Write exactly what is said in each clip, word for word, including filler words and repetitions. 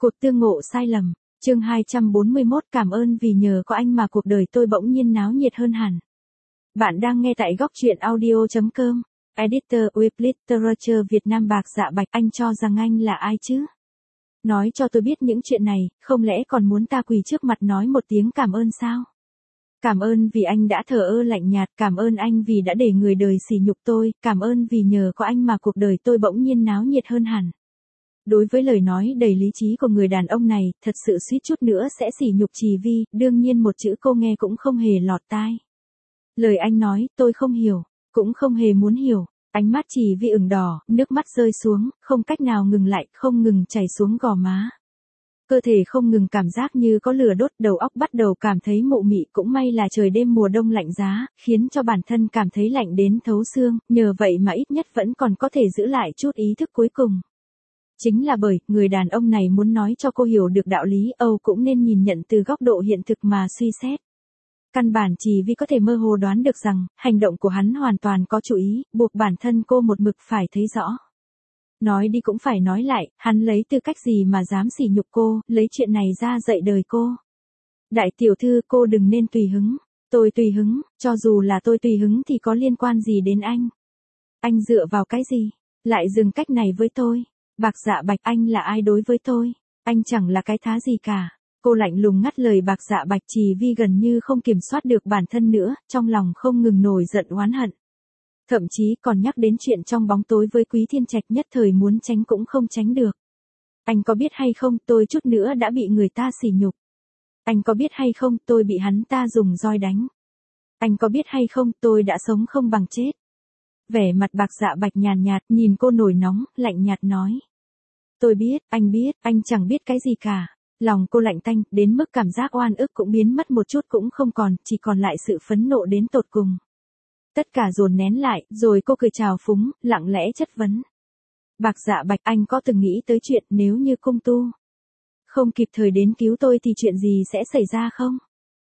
Cuộc tương ngộ sai lầm, chương hai trăm bốn mươi mốt cảm ơn vì nhờ có anh mà cuộc đời tôi bỗng nhiên náo nhiệt hơn hẳn. Bạn đang nghe tại góc truyện audio chấm com. Editor with Literature Việt Nam. Bạc Dạ Bạch, anh cho rằng anh là ai chứ? Nói cho tôi biết những chuyện này, không lẽ còn muốn ta quỳ trước mặt nói một tiếng cảm ơn sao? Cảm ơn vì anh đã thờ ơ lạnh nhạt, cảm ơn anh vì đã để người đời sỉ nhục tôi, cảm ơn vì nhờ có anh mà cuộc đời tôi bỗng nhiên náo nhiệt hơn hẳn. Đối với lời nói đầy lý trí của người đàn ông này, thật sự suýt chút nữa sẽ sỉ nhục Trì Vi, đương nhiên một chữ cô nghe cũng không hề lọt tai. Lời anh nói, tôi không hiểu, cũng không hề muốn hiểu. Ánh mắt Trì Vi ửng đỏ, nước mắt rơi xuống, không cách nào ngừng lại, không ngừng chảy xuống gò má. Cơ thể không ngừng cảm giác như có lửa đốt, đầu óc bắt đầu cảm thấy mụ mị, cũng may là trời đêm mùa đông lạnh giá, khiến cho bản thân cảm thấy lạnh đến thấu xương, nhờ vậy mà ít nhất vẫn còn có thể giữ lại chút ý thức cuối cùng. Chính là bởi, người đàn ông này muốn nói cho cô hiểu được đạo lý, Âu cũng nên nhìn nhận từ góc độ hiện thực mà suy xét. Căn bản Trì Vi có thể mơ hồ đoán được rằng, hành động của hắn hoàn toàn có chủ ý, buộc bản thân cô một mực phải thấy rõ. Nói đi cũng phải nói lại, hắn lấy tư cách gì mà dám sỉ nhục cô, lấy chuyện này ra dạy đời cô. Đại tiểu thư, cô đừng nên tùy hứng. Tôi tùy hứng, cho dù là tôi tùy hứng thì có liên quan gì đến anh? Anh dựa vào cái gì? Lại dừng cách này với tôi? Bạc Dạ Bạch, anh là ai đối với tôi? Anh chẳng là cái thá gì cả. Cô lạnh lùng ngắt lời Bạc Dạ Bạch. Trì Vi gần như không kiểm soát được bản thân nữa, trong lòng không ngừng nổi giận oán hận. Thậm chí còn nhắc đến chuyện trong bóng tối với Quý Thiên Trạch, nhất thời muốn tránh cũng không tránh được. Anh có biết hay không, tôi chút nữa đã bị người ta sỉ nhục. Anh có biết hay không, tôi bị hắn ta dùng roi đánh. Anh có biết hay không, tôi đã sống không bằng chết. Vẻ mặt Bạc Dạ Bạch nhàn nhạt, nhìn cô nổi nóng, lạnh nhạt nói. Tôi biết, anh biết, anh chẳng biết cái gì cả. Lòng cô lạnh tanh, đến mức cảm giác oan ức cũng biến mất một chút cũng không còn, chỉ còn lại sự phẫn nộ đến tột cùng. Tất cả dồn nén lại, rồi cô cười trào phúng, lặng lẽ chất vấn. Bạc Dạ Bạch, anh có từng nghĩ tới chuyện nếu như cung tu không kịp thời đến cứu tôi thì chuyện gì sẽ xảy ra không?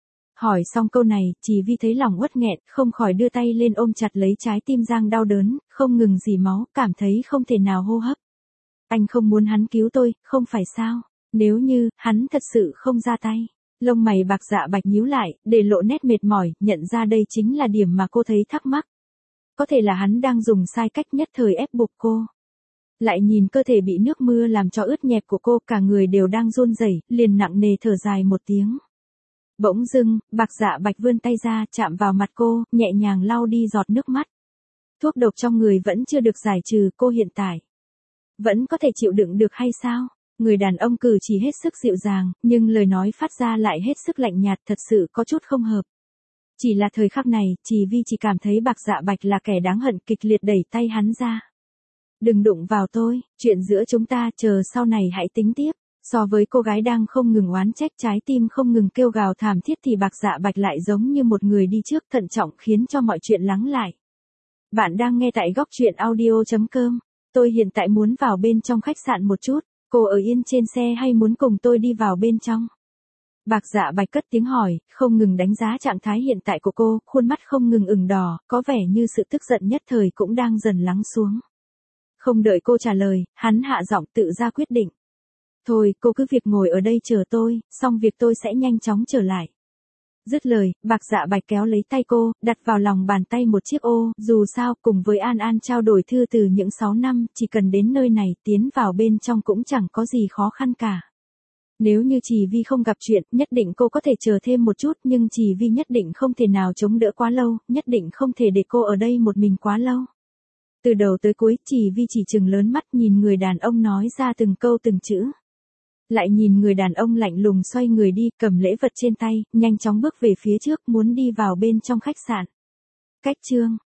Hỏi xong câu này, Trì Vi thấy lòng uất nghẹn, không khỏi đưa tay lên ôm chặt lấy trái tim Giang đau đớn, không ngừng rỉ máu, cảm thấy không thể nào hô hấp. Anh không muốn hắn cứu tôi, không phải sao? Nếu như, hắn thật sự không ra tay. Lông mày Bạc Dạ Bạch nhíu lại, để lộ nét mệt mỏi, nhận ra đây chính là điểm mà cô thấy thắc mắc. Có thể là hắn đang dùng sai cách nhất thời ép buộc cô. Lại nhìn cơ thể bị nước mưa làm cho ướt nhẹp của cô, cả người đều đang run rẩy, liền nặng nề thở dài một tiếng. Bỗng dưng, Bạc Dạ Bạch vươn tay ra, chạm vào mặt cô, nhẹ nhàng lau đi giọt nước mắt. Thuốc độc trong người vẫn chưa được giải trừ, cô hiện tại vẫn có thể chịu đựng được hay sao? Người đàn ông cử chỉ hết sức dịu dàng, nhưng lời nói phát ra lại hết sức lạnh nhạt, thật sự có chút không hợp. Chỉ là thời khắc này, Trì Vi chỉ cảm thấy Bạc Dạ Bạch là kẻ đáng hận, kịch liệt đẩy tay hắn ra. Đừng đụng vào tôi, chuyện giữa chúng ta chờ sau này hãy tính tiếp. So với cô gái đang không ngừng oán trách, trái tim không ngừng kêu gào thảm thiết thì Bạc Dạ Bạch lại giống như một người đi trước thận trọng, khiến cho mọi chuyện lắng lại. Bạn đang nghe tại góc truyện audio chấm com. Tôi hiện tại muốn vào bên trong khách sạn một chút. Cô ở yên trên xe hay muốn cùng tôi đi vào bên trong? Bạc Dạ Bạch cất tiếng hỏi, không ngừng đánh giá trạng thái hiện tại của cô, khuôn mắt không ngừng ửng đỏ, có vẻ như sự tức giận nhất thời cũng đang dần lắng xuống. Không đợi cô trả lời, hắn hạ giọng tự ra quyết định. Thôi, cô cứ việc ngồi ở đây chờ tôi, xong việc tôi sẽ nhanh chóng trở lại. Dứt lời, Bạc Dạ Bạch kéo lấy tay cô, đặt vào lòng bàn tay một chiếc ô, dù sao, cùng với An An trao đổi thư từ những sáu năm, chỉ cần đến nơi này, tiến vào bên trong cũng chẳng có gì khó khăn cả. Nếu như Trì Vi không gặp chuyện, nhất định cô có thể chờ thêm một chút, nhưng Trì Vi nhất định không thể nào chống đỡ quá lâu, nhất định không thể để cô ở đây một mình quá lâu. Từ đầu tới cuối, Trì Vi chỉ trừng lớn mắt nhìn người đàn ông nói ra từng câu từng chữ. Lại nhìn người đàn ông lạnh lùng xoay người đi, cầm lễ vật trên tay, nhanh chóng bước về phía trước, muốn đi vào bên trong khách sạn. Cách chương